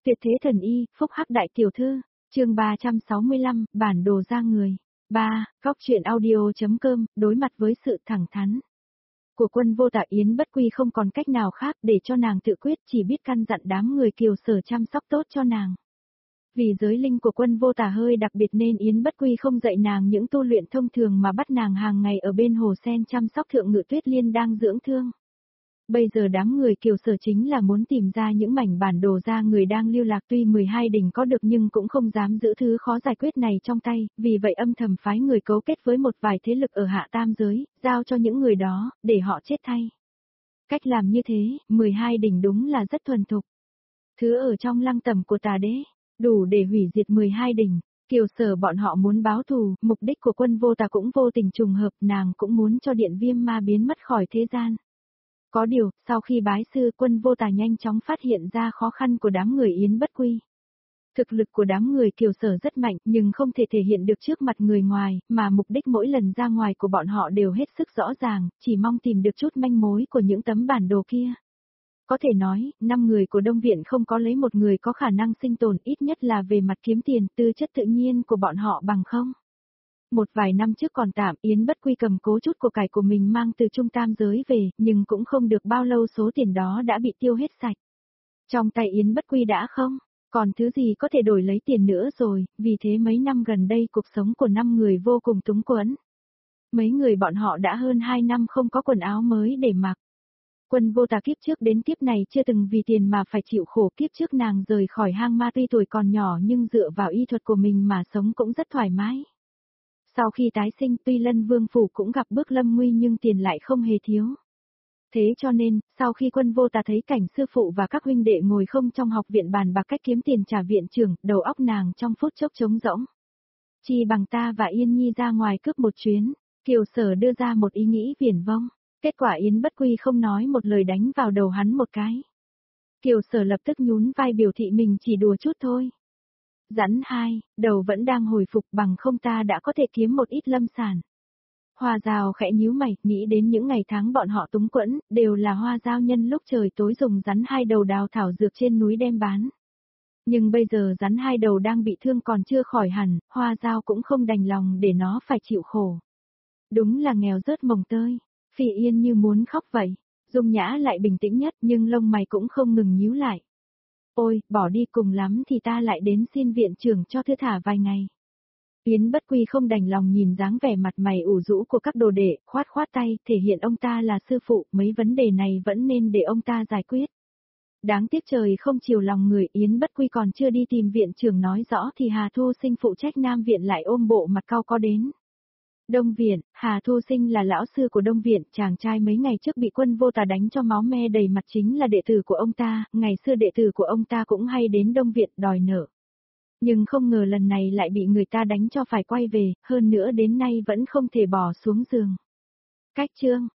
Tuyệt thế thần y, phúc hắc đại tiểu thư, chương 365, bản đồ ra người. 3. Góc truyện audio.com, đối mặt với sự thẳng thắn của Quân Vô Tà, Yến Bất Quy không còn cách nào khác để cho nàng tự quyết, chỉ biết căn dặn đám người Kiều Sở chăm sóc tốt cho nàng. Vì giới linh của Quân Vô Tà hơi đặc biệt nên Yến Bất Quy không dạy nàng những tu luyện thông thường mà bắt nàng hàng ngày ở bên hồ sen chăm sóc Thượng Ngự Tuyết Liên đang dưỡng thương. Bây giờ đám người Kiều Sở chính là muốn tìm ra những mảnh bản đồ ra người đang lưu lạc, tuy 12 đỉnh có được nhưng cũng không dám giữ thứ khó giải quyết này trong tay, vì vậy âm thầm phái người cấu kết với một vài thế lực ở hạ tam giới, giao cho những người đó, để họ chết thay. Cách làm như thế, 12 đỉnh đúng là rất thuần thục. Thứ ở trong lăng tẩm của Tà Đế, đủ để hủy diệt 12 đỉnh. Kiều Sở bọn họ muốn báo thù, mục đích của Quân Vô Tà cũng vô tình trùng hợp, nàng cũng muốn cho Điện Viêm Ma biến mất khỏi thế gian. Có điều, sau khi bái sư, Quân Vô Tà nhanh chóng phát hiện ra khó khăn của đám người Yến Bất Quy. Thực lực của đám người Kiều Sở rất mạnh nhưng không thể thể hiện được trước mặt người ngoài, mà mục đích mỗi lần ra ngoài của bọn họ đều hết sức rõ ràng, chỉ mong tìm được chút manh mối của những tấm bản đồ kia. Có thể nói, 5 người của Đông Viện không có lấy một người có khả năng sinh tồn, ít nhất là về mặt kiếm tiền, tư chất tự nhiên của bọn họ bằng không. Một vài năm trước còn tạm, Yến Bất Quy cầm cố chút của cải của mình mang từ Trung Tam giới về, nhưng cũng không được bao lâu số tiền đó đã bị tiêu hết sạch. Trong tay Yến Bất Quy đã không còn thứ gì có thể đổi lấy tiền nữa rồi, vì thế mấy năm gần đây cuộc sống của 5 người vô cùng túng quẫn. Mấy người bọn họ đã hơn 2 năm không có quần áo mới để mặc. Quân Vô Tà kiếp trước đến kiếp này chưa từng vì tiền mà phải chịu khổ, kiếp trước nàng rời khỏi hang ma tuy tuổi còn nhỏ nhưng dựa vào y thuật của mình mà sống cũng rất thoải mái. Sau khi tái sinh, tuy Lân Vương Phủ cũng gặp bước lâm nguy nhưng tiền lại không hề thiếu. Thế cho nên, sau khi Quân Vô Tà thấy cảnh sư phụ và các huynh đệ ngồi không trong học viện bàn bạc cách kiếm tiền trả viện trưởng, đầu óc nàng trong phút chốc trống rỗng. Chi bằng ta và Yên Nhi ra ngoài cướp một chuyến, Kiều Sở đưa ra một ý nghĩ viển vông, kết quả Yến Bất Quy không nói một lời đánh vào đầu hắn một cái. Kiều Sở lập tức nhún vai biểu thị mình chỉ đùa chút thôi. Rắn hai, đầu vẫn đang hồi phục, bằng không ta đã có thể kiếm một ít lâm sản. Hoa Dao khẽ nhíu mày, nghĩ đến những ngày tháng bọn họ túng quẫn, đều là Hoa Dao nhân lúc trời tối dùng rắn hai đầu đào thảo dược trên núi đem bán. Nhưng bây giờ rắn hai đầu đang bị thương còn chưa khỏi hẳn, Hoa Dao cũng không đành lòng để nó phải chịu khổ. Đúng là nghèo rớt mồng tơi, Phi Yên như muốn khóc vậy. Dung Nhã lại bình tĩnh nhất nhưng lông mày cũng không ngừng nhíu lại. Ôi, bỏ đi, cùng lắm thì ta lại đến xin viện trưởng cho thư thả vài ngày. Yến Bất Quy không đành lòng nhìn dáng vẻ mặt mày ủ rũ của các đồ đệ, khoát khoát tay, thể hiện ông ta là sư phụ, mấy vấn đề này vẫn nên để ông ta giải quyết. Đáng tiếc trời không chiều lòng người, Yến Bất Quy còn chưa đi tìm viện trưởng nói rõ thì Hà Thu Sinh phụ trách Nam Viện lại ôm bộ mặt cau có đến. Đông Viện, Hà Thu Sinh là lão sư của Đông Viện, chàng trai mấy ngày trước bị Quân Vô Tà đánh cho máu me đầy mặt chính là đệ tử của ông ta, ngày xưa đệ tử của ông ta cũng hay đến Đông Viện đòi nợ. Nhưng không ngờ lần này lại bị người ta đánh cho phải quay về, hơn nữa đến nay vẫn không thể bỏ xuống giường. Cách chương